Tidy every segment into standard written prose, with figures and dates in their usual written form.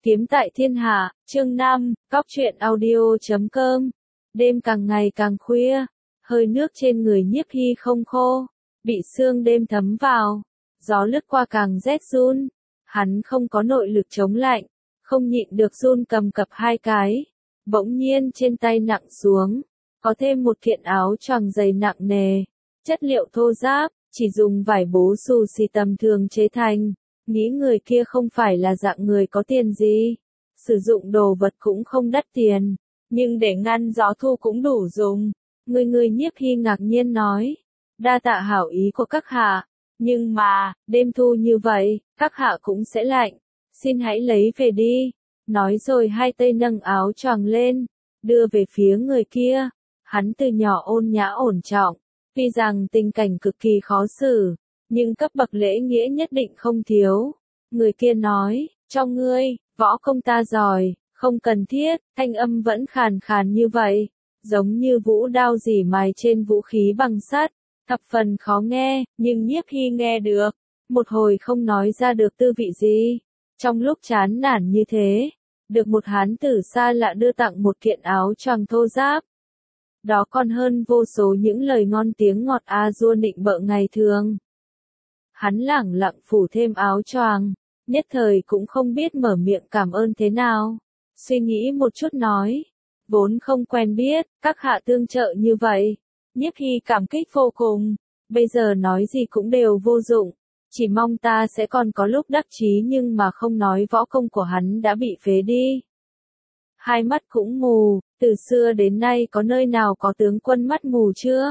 Kiếm tại thiên hạ, chương 5, Cóc truyện audio.com. Đêm càng ngày càng khuya, hơi nước trên người Nhiếp Hy không khô, bị sương đêm thấm vào, gió lướt qua càng rét run. Hắn không có nội lực chống lạnh, không nhịn được run cầm cập hai cái. Bỗng nhiên trên tay nặng xuống, có thêm một kiện áo choàng dày nặng nề, chất liệu thô ráp, chỉ dùng vải bố xù xì tầm thường chế thành. Nghĩ người kia không phải là dạng người có tiền gì, sử dụng đồ vật cũng không đắt tiền, nhưng để ngăn gió thu cũng đủ dùng. Người Nhiếp Hy ngạc nhiên nói, đa tạ hảo ý của các hạ, nhưng mà, đêm thu như vậy, các hạ cũng sẽ lạnh, xin hãy lấy về đi. Nói rồi hai tay nâng áo choàng lên, đưa về phía người kia. Hắn từ nhỏ ôn nhã ổn trọng, tuy rằng tình cảnh cực kỳ khó xử, nhưng cấp bậc lễ nghĩa nhất định không thiếu. Người kia nói, cho ngươi, võ công ta giỏi, không cần thiết. Thanh âm vẫn khàn khàn như vậy, giống như vũ đao rỉ mài trên vũ khí bằng sắt, thập phần khó nghe, nhưng Nhiếp Hy nghe được, một hồi không nói ra được tư vị gì. Trong lúc chán nản như thế, được một hán tử xa lạ đưa tặng một kiện áo choàng thô ráp. Đó còn hơn vô số những lời ngon tiếng ngọt dua nịnh bợ ngày thường. Hắn lẳng lặng phủ thêm áo choàng, nhất thời cũng không biết mở miệng cảm ơn thế nào. Suy nghĩ một chút nói, vốn không quen biết, các hạ tương trợ như vậy. Nhiếp Hy cảm kích vô cùng, bây giờ nói gì cũng đều vô dụng, chỉ mong ta sẽ còn có lúc đắc chí, nhưng mà không nói võ công của hắn đã bị phế đi. Hai mắt cũng mù, từ xưa đến nay có nơi nào có tướng quân mắt mù chưa?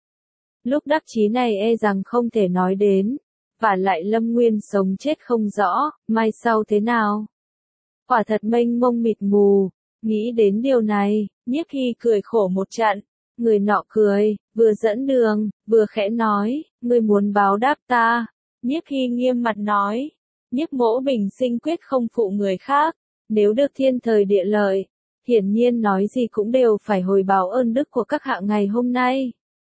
Lúc đắc chí này e rằng không thể nói đến. Và lại Lâm Nguyên sống chết không rõ, mai sau thế nào? Quả thật mênh mông mịt mù. Nghĩ đến điều này, Nhiếp Hy cười khổ một trận. Người nọ cười, vừa dẫn đường, vừa khẽ nói, ngươi muốn báo đáp ta. Nhiếp Hy nghiêm mặt nói, Nhiếp mỗ bình sinh quyết không phụ người khác, nếu được thiên thời địa lợi, hiển nhiên nói gì cũng đều phải hồi báo ơn đức của các hạ ngày hôm nay.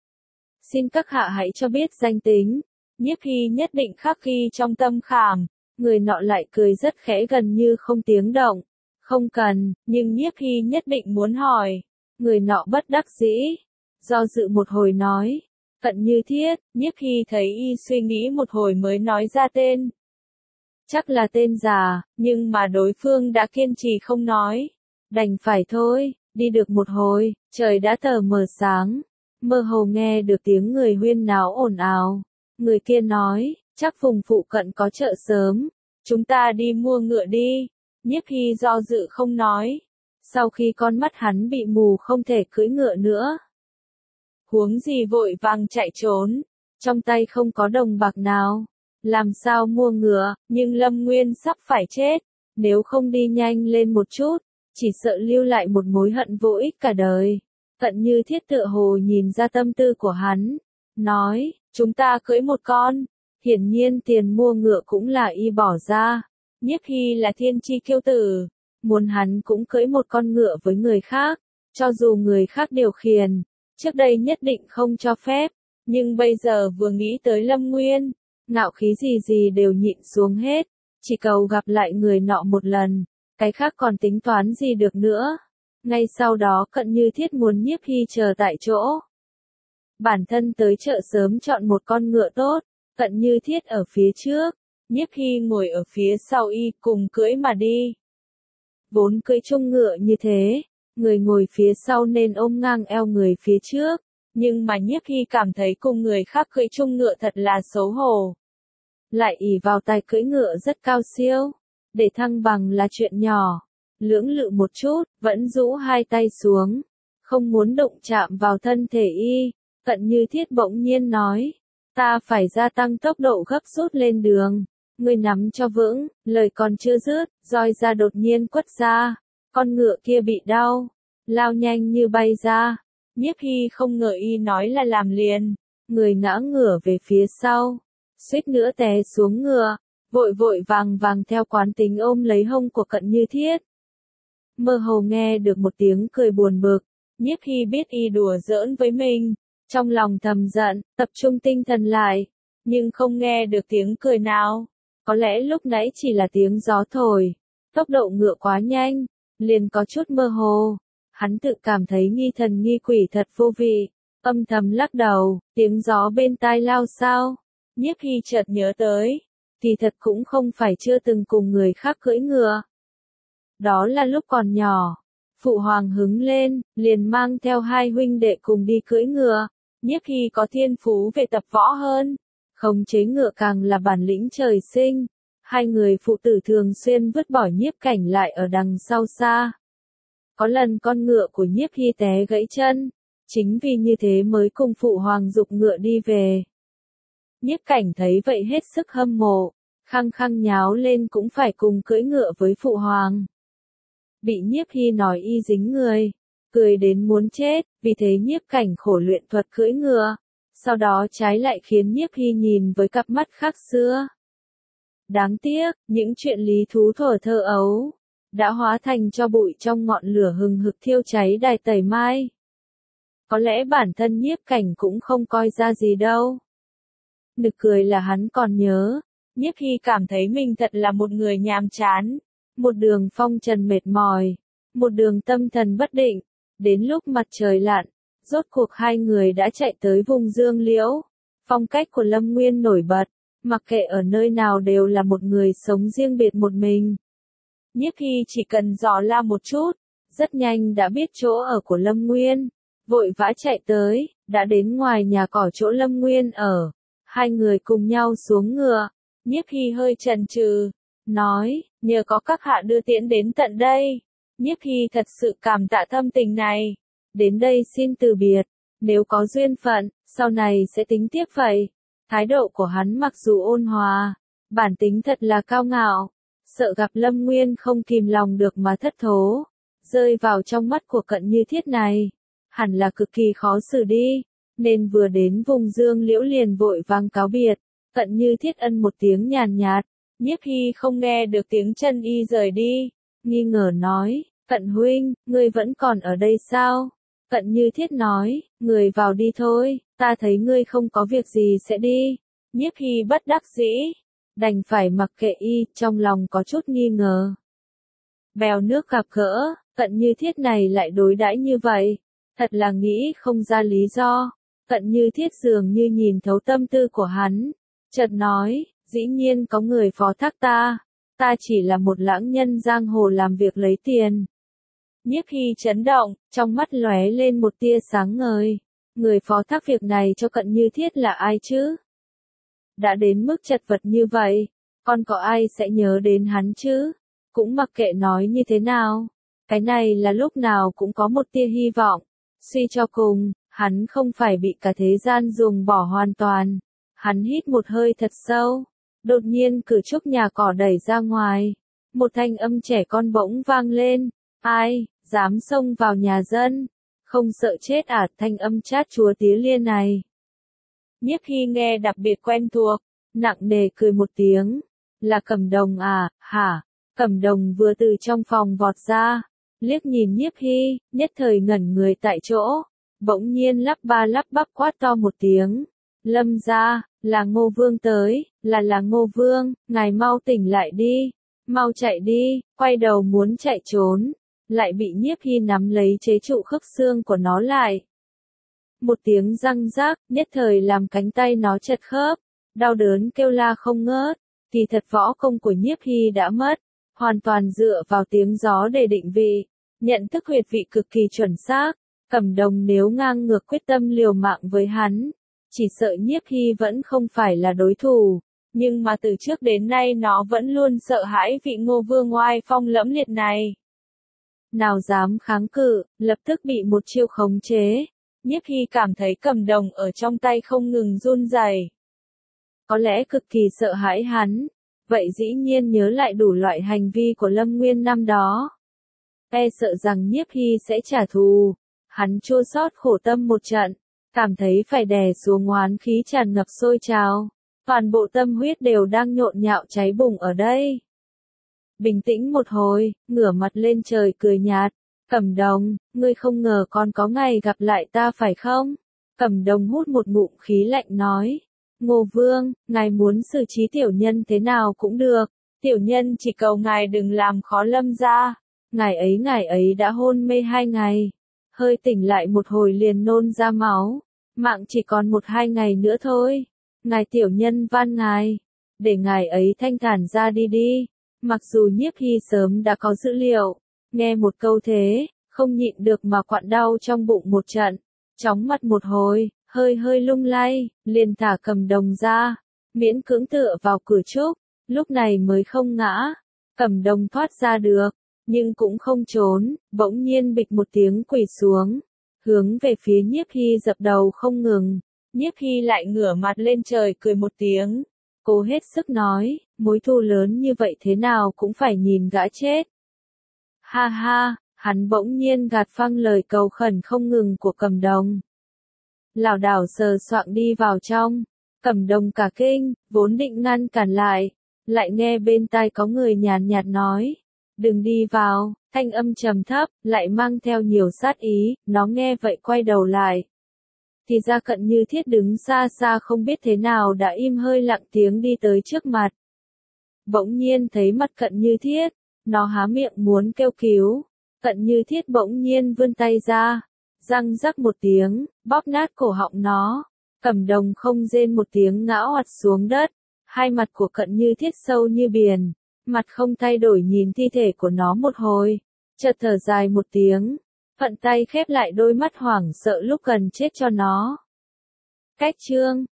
Xin các hạ hãy cho biết danh tính. Nhiếp Hy nhất định khắc ghi trong tâm khảm. Người nọ lại cười rất khẽ gần như không tiếng động. Không cần, nhưng Nhiếp Hy nhất định muốn hỏi. Người nọ bất đắc dĩ, do dự một hồi nói, Cận Như Thiết. Nhiếp Hy thấy y suy nghĩ một hồi mới nói ra tên. Chắc là tên già, nhưng mà đối phương đã kiên trì không nói. Đành phải thôi. Đi được một hồi, trời đã tờ mờ sáng, mơ hồ nghe được tiếng người huyên náo ồn ào. Người kia nói, chắc vùng phụ cận có chợ sớm, chúng ta đi mua ngựa đi. Nhiếp Hy do dự không nói. Sau khi con mắt hắn bị mù không thể cưỡi ngựa nữa, huống gì vội vàng chạy trốn, trong tay không có đồng bạc nào, làm sao mua ngựa. Nhưng Lâm Nguyên sắp phải chết, nếu không đi nhanh lên một chút, chỉ sợ lưu lại một mối hận vô ích cả đời. Cận Như Thiết tựa hồ nhìn ra tâm tư của hắn, nói, chúng ta cưỡi một con. Hiển nhiên tiền mua ngựa cũng là y bỏ ra. Nhiếp Hy là thiên chi kiêu tử, muốn hắn cũng cưỡi một con ngựa với người khác, cho dù người khác điều khiển, trước đây nhất định không cho phép, nhưng bây giờ vừa nghĩ tới Lâm Nguyên, ngạo khí gì gì đều nhịn xuống hết, chỉ cầu gặp lại người nọ một lần, cái khác còn tính toán gì được nữa. Ngay sau đó Cận Như Thiết muốn Nhiếp Hy chờ tại chỗ. Bản thân tới chợ sớm chọn một con ngựa tốt, Cận Như Thiết ở phía trước, Nhiếp Hy ngồi ở phía sau y cùng cưỡi mà đi. Vốn cưỡi chung ngựa như thế, người ngồi phía sau nên ôm ngang eo người phía trước, nhưng mà Nhiếp Hy cảm thấy cùng người khác cưỡi chung ngựa thật là xấu hổ. Lại ỷ vào tài cưỡi ngựa rất cao siêu, để thăng bằng là chuyện nhỏ. Lưỡng lự một chút, vẫn rũ hai tay xuống, không muốn đụng chạm vào thân thể y. Cận Như Thiết bỗng nhiên nói, ta phải gia tăng tốc độ gấp rút lên đường, ngươi nắm cho vững. Lời còn chưa dứt, roi ra đột nhiên quất ra, con ngựa kia bị đau, lao nhanh như bay ra. Nhiếp Hy không ngờ y nói là làm liền, người ngã ngửa về phía sau, suýt nữa té xuống ngựa, vội vội vàng vàng theo quán tính ôm lấy hông của Cận Như Thiết. Mơ hồ nghe được một tiếng cười buồn bực, Nhiếp Hy biết y đùa giỡn với mình, trong lòng thầm giận, tập trung tinh thần lại, nhưng không nghe được tiếng cười nào. Có lẽ lúc nãy chỉ là tiếng gió thổi, Tốc độ ngựa quá nhanh, liền có chút mơ hồ. Hắn tự cảm thấy nghi thần nghi quỷ thật vô vị, âm thầm lắc đầu, tiếng gió bên tai lao sao. Nhiếp Hy chợt nhớ tới, thì thật cũng không phải chưa từng cùng người khác cưỡi ngựa. Đó là lúc còn nhỏ, phụ hoàng hứng lên, liền mang theo hai huynh đệ cùng đi cưỡi ngựa. Nhiếp Hy có thiên phú về tập võ hơn, khống chế ngựa càng là bản lĩnh trời sinh. Hai người phụ tử thường xuyên vứt bỏ Nhiếp Cảnh lại ở đằng sau xa. Có lần con ngựa của Nhiếp Hy té gãy chân, chính vì như thế mới cùng phụ hoàng giục ngựa đi về. Nhiếp Cảnh thấy vậy hết sức hâm mộ, khăng khăng nháo lên cũng phải cùng cưỡi ngựa với phụ hoàng. Bị Nhiếp Hy nói y dính người, cười đến muốn chết, vì thế Nhiếp Cảnh khổ luyện thuật cưỡi ngựa, sau đó trái lại khiến Nhiếp Hy nhìn với cặp mắt khác xưa. Đáng tiếc, những chuyện lý thú thuở thơ ấu, đã hóa thành tro bụi trong ngọn lửa hừng hực thiêu cháy đài tẩy mai. Có lẽ bản thân Nhiếp Cảnh cũng không coi ra gì đâu. Nực cười là hắn còn nhớ, Nhiếp Hy cảm thấy mình thật là một người nhàm chán, một đường phong trần mệt mỏi, một đường tâm thần bất định, đến lúc mặt trời lặn, rốt cuộc hai người đã chạy tới vùng Dương Liễu. Phong cách của Lâm Nguyên nổi bật, mặc kệ ở nơi nào đều là một người sống riêng biệt một mình. Nhiếp Hy chỉ cần dò la một chút, rất nhanh đã biết chỗ ở của Lâm Nguyên, vội vã chạy tới, đã đến ngoài nhà cỏ chỗ Lâm Nguyên ở. Hai người cùng nhau xuống ngựa, Nhiếp Hy hơi chần chừ, nói, nhờ có các hạ đưa tiễn đến tận đây. Nhiếp Hy thật sự cảm tạ thâm tình này. Đến đây xin từ biệt, nếu có duyên phận, sau này sẽ tính tiếp vậy. Thái độ của hắn mặc dù ôn hòa, bản tính thật là cao ngạo, sợ gặp Lâm Nguyên không kìm lòng được mà thất thố, rơi vào trong mắt của Cận Như Thiết này, hẳn là cực kỳ khó xử đi, nên vừa đến vùng Dương Liễu liền vội vàng cáo biệt. Cận Như Thiết ân một tiếng nhàn nhạt, Nhiếp Hy không nghe được tiếng chân y rời đi, nghi ngờ nói, Cận huynh, ngươi vẫn còn ở đây sao? Cận Như Thiết nói, người vào đi thôi, ta thấy ngươi không có việc gì sẽ đi. Nhiếp Hy bất đắc dĩ, đành phải mặc kệ y, trong lòng có chút nghi ngờ. Bèo nước gặp gỡ, Cận Như Thiết này lại đối đãi như vậy, thật là nghĩ không ra lý do. Cận Như Thiết dường như nhìn thấu tâm tư của hắn, chợt nói, dĩ nhiên có người phó thác ta chỉ là một lãng nhân giang hồ làm việc lấy tiền. Nhiếp Hy chấn động, trong mắt lóe lên một tia sáng ngời. Người phó thác việc này cho Cận Như Thiết là ai chứ? Đã đến mức chật vật như vậy, còn có ai sẽ nhớ đến hắn chứ? Cũng mặc kệ nói như thế nào, cái này là lúc nào cũng có một tia hy vọng. Suy cho cùng, hắn không phải bị cả thế gian ruồng bỏ hoàn toàn. Hắn hít một hơi thật sâu, đột nhiên cửa trúc nhà cỏ đẩy ra ngoài. Một thanh âm trẻ con bỗng vang lên, ai, dám xông vào nhà dân, không sợ chết à? Thanh âm chát chúa tía liên này. Nhiếp Hy nghe đặc biệt quen thuộc, nặng nề cười một tiếng, là Cẩm Đồng à, hả? Cẩm Đồng vừa từ trong phòng vọt ra, liếc nhìn Nhiếp Hy, nhất thời ngẩn người tại chỗ, bỗng nhiên lắp ba lắp bắp quát to một tiếng, Lâm gia, là Ngô Vương tới, là Ngô Vương, ngài mau tỉnh lại đi, mau chạy đi, quay đầu muốn chạy trốn, lại bị Nhiếp Hy nắm lấy chế trụ khớp xương của nó lại. Một tiếng răng rác, nhất thời làm cánh tay nó chật khớp, đau đớn kêu la không ngớt. Kỳ thật võ công của Nhiếp Hy đã mất, hoàn toàn dựa vào tiếng gió để định vị, nhận thức huyệt vị cực kỳ chuẩn xác. Cẩm Đồng nếu ngang ngược quyết tâm liều mạng với hắn, chỉ sợ Nhiếp Hy vẫn không phải là đối thủ, nhưng mà từ trước đến nay nó vẫn luôn sợ hãi vị Ngô Vương oai phong lẫm liệt này. Nào dám kháng cự, lập tức bị một chiêu khống chế. Nhiếp Hy cảm thấy Cẩm Đồng ở trong tay không ngừng run rẩy. Có lẽ cực kỳ sợ hãi hắn, vậy dĩ nhiên nhớ lại đủ loại hành vi của Lâm Nguyên năm đó. E sợ rằng Nhiếp Hy sẽ trả thù, hắn chua xót khổ tâm một trận, cảm thấy phải đè xuống oán khí tràn ngập sôi trào, toàn bộ tâm huyết đều đang nhộn nhạo cháy bùng ở đây. Bình tĩnh một hồi, ngửa mặt lên trời cười nhạt, Cẩm Đồng, ngươi không ngờ còn có ngày gặp lại ta phải không? Cẩm Đồng hút một ngụm khí lạnh nói, Ngô Vương, ngài muốn xử trí tiểu nhân thế nào cũng được, Tiểu nhân chỉ cầu ngài đừng làm khó Lâm gia. Ngài ấy đã hôn mê 2 ngày. Hơi tỉnh lại một hồi liền nôn ra máu. Mạng chỉ còn 1-2 ngày nữa thôi. Ngài tiểu nhân van ngài. Để ngài ấy thanh thản ra đi đi. Mặc dù Nhiếp Hy sớm đã có dữ liệu. Nghe một câu thế, không nhịn được mà quặn đau trong bụng một trận. Chóng mặt một hồi, hơi lung lay, liền thả Cẩm Đồng ra. Miễn cưỡng tựa vào cửa trúc, lúc này mới không ngã. Cẩm Đồng thoát ra được, nhưng cũng không trốn, bỗng nhiên bịch một tiếng quỳ xuống. Hướng về phía Nhiếp Hy dập đầu không ngừng. Nhiếp Hy lại ngửa mặt lên trời cười một tiếng. Cố hết sức nói, mối thù lớn như vậy thế nào cũng phải nhìn gã chết. Ha ha, hắn bỗng nhiên gạt phăng lời cầu khẩn không ngừng của Cẩm Đồng. Lảo đảo sờ soạng đi vào trong. Cẩm Đồng cả kinh, vốn định ngăn cản lại nghe bên tai có người nhàn nhạt nói. Đừng đi vào, thanh âm trầm thấp, lại mang theo nhiều sát ý, nó nghe vậy quay đầu lại. Thì ra Cận Như Thiết đứng xa xa không biết thế nào đã im hơi lặng tiếng đi tới trước mặt. Bỗng nhiên thấy mặt Cận Như Thiết, nó há miệng muốn kêu cứu. Cận Như Thiết bỗng nhiên vươn tay ra, răng rắc một tiếng, bóp nát cổ họng nó. Cẩm Đồng không rên một tiếng ngã oặt xuống đất. Hai mặt của Cận Như Thiết sâu như biển, mặt không thay đổi nhìn thi thể của nó một hồi, chợt thở dài một tiếng, phận tay khép lại đôi mắt hoảng sợ lúc gần chết cho nó. Cách chương